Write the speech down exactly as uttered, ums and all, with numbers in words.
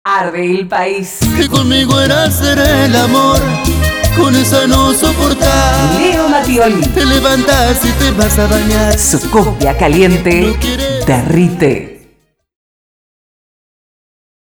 Arde el país. Que conmigo era hacer el amor, con esa no soportar. Leo Mattioli. Te levantas y te vas a bañar. Su cumbia caliente No quieres derrite.